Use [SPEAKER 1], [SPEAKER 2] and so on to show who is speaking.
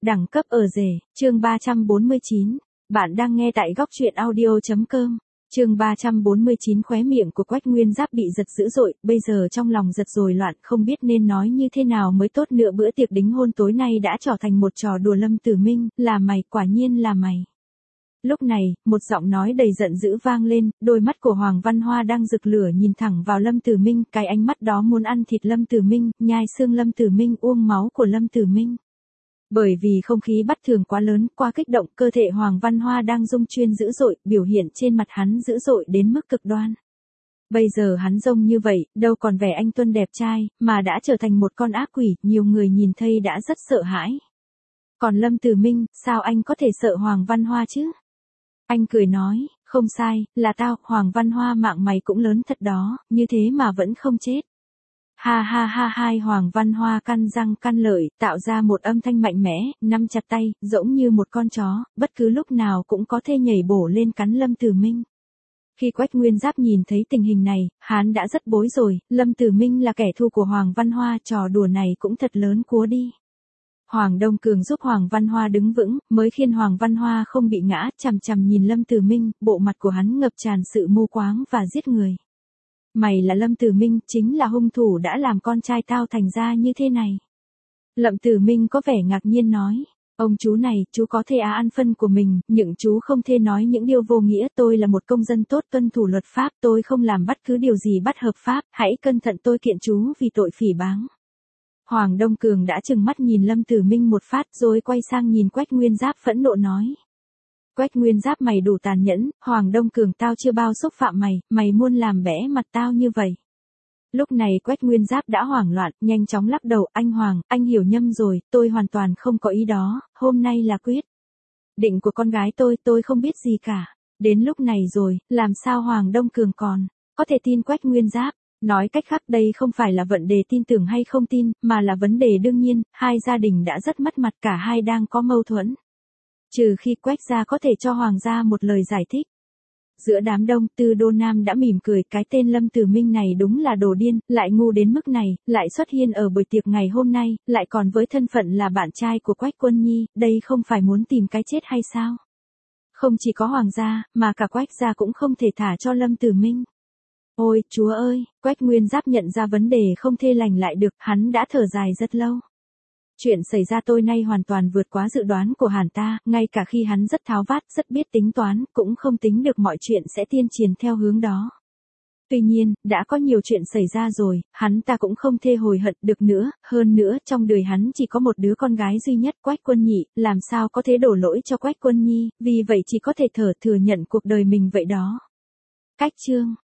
[SPEAKER 1] Đẳng cấp ở rể, chương 349. Bạn đang nghe tại góc truyện audio.com. Chương 349. Khóe miệng của Quách Nguyên Giáp bị giật dữ dội, bây giờ trong lòng giật rồi loạn, không biết nên nói như thế nào mới tốt nữa. Bữa tiệc đính hôn tối nay đã trở thành một trò đùa. Lâm Tử Minh, là mày, quả nhiên là mày. Lúc này, một giọng nói đầy giận dữ vang lên, đôi mắt của Hoàng Văn Hoa đang rực lửa nhìn thẳng vào Lâm Tử Minh, cái ánh mắt đó muốn ăn thịt Lâm Tử Minh, nhai xương Lâm Tử Minh, uống máu của Lâm Tử Minh. Bởi vì không khí bất thường quá lớn, quá kích động, cơ thể Hoàng Văn Hoa đang rung chuyên dữ dội, biểu hiện trên mặt hắn dữ dội đến mức cực đoan. Bây giờ hắn rông như vậy, đâu còn vẻ anh tuấn đẹp trai, mà đã trở thành một con ác quỷ, nhiều người nhìn thấy đã rất sợ hãi. Còn Lâm Tử Minh, sao anh có thể sợ Hoàng Văn Hoa chứ? Anh cười nói, không sai, là tao, Hoàng Văn Hoa, mạng mày cũng lớn thật đó, như thế mà vẫn không chết. Ha ha ha hai Hoàng Văn Hoa căn răng căn lợi, tạo ra một âm thanh mạnh mẽ, nắm chặt tay, giống như một con chó, bất cứ lúc nào cũng có thể nhảy bổ lên cắn Lâm Tử Minh. Khi Quách Nguyên Giáp nhìn thấy tình hình này, hắn đã rất bối rồi, Lâm Tử Minh là kẻ thù của Hoàng Văn Hoa, trò đùa này cũng thật lớn cúa đi. Hoàng Đông Cường giúp Hoàng Văn Hoa đứng vững, mới khiến Hoàng Văn Hoa không bị ngã, chằm chằm nhìn Lâm Tử Minh, bộ mặt của hắn ngập tràn sự mù quáng và giết người. Mày là Lâm Tử Minh, chính là hung thủ đã làm con trai tao thành ra như thế này. Lâm Tử Minh có vẻ ngạc nhiên nói, ông chú này, chú có thể ăn phân của mình, nhưng chú không thể nói những điều vô nghĩa. Tôi là một công dân tốt tuân thủ luật pháp, tôi không làm bất cứ điều gì bất hợp pháp, hãy cẩn thận, tôi kiện chú vì tội phỉ báng. Hoàng Đông Cường đã trừng mắt nhìn Lâm Tử Minh một phát rồi quay sang nhìn Quách Nguyên Giáp phẫn nộ nói. Quách Nguyên Giáp, mày đủ tàn nhẫn, Hoàng Đông Cường, tao chưa bao xúc phạm mày, mày muốn làm bẽ mặt tao như vậy. Lúc này Quách Nguyên Giáp đã hoảng loạn, nhanh chóng lắc đầu, anh Hoàng, anh hiểu nhầm rồi, tôi hoàn toàn không có ý đó, hôm nay là quyết định của con gái tôi không biết gì cả. Đến lúc này rồi, làm sao Hoàng Đông Cường còn có thể tin Quách Nguyên Giáp? Nói cách khác, đây không phải là vấn đề tin tưởng hay không tin, mà là vấn đề đương nhiên, hai gia đình đã rất mất mặt, cả hai đang có mâu thuẫn. Trừ khi Quách gia có thể cho Hoàng gia một lời giải thích. Giữa đám đông, Tư Đô Nam đã mỉm cười, cái tên Lâm Tử Minh này đúng là đồ điên, lại ngu đến mức này, lại xuất hiện ở buổi tiệc ngày hôm nay, lại còn với thân phận là bạn trai của Quách Quân Nhi, đây không phải muốn tìm cái chết hay sao? Không chỉ có Hoàng gia, mà cả Quách gia cũng không thể thả cho Lâm Tử Minh. Ôi, Chúa ơi, Quách Nguyên Giáp nhận ra vấn đề không thể lành lại được, hắn đã thở dài rất lâu. Chuyện xảy ra tối nay hoàn toàn vượt quá dự đoán của hắn ta, ngay cả khi hắn rất tháo vát, rất biết tính toán, cũng không tính được mọi chuyện sẽ tiến triển theo hướng đó. Tuy nhiên, đã có nhiều chuyện xảy ra rồi, hắn ta cũng không thể hối hận được nữa, hơn nữa trong đời hắn chỉ có một đứa con gái duy nhất, Quách Quân Nhị, làm sao có thể đổ lỗi cho Quách Quân Nhi, vì vậy chỉ có thể thừa nhận cuộc đời mình vậy đó. Cách chương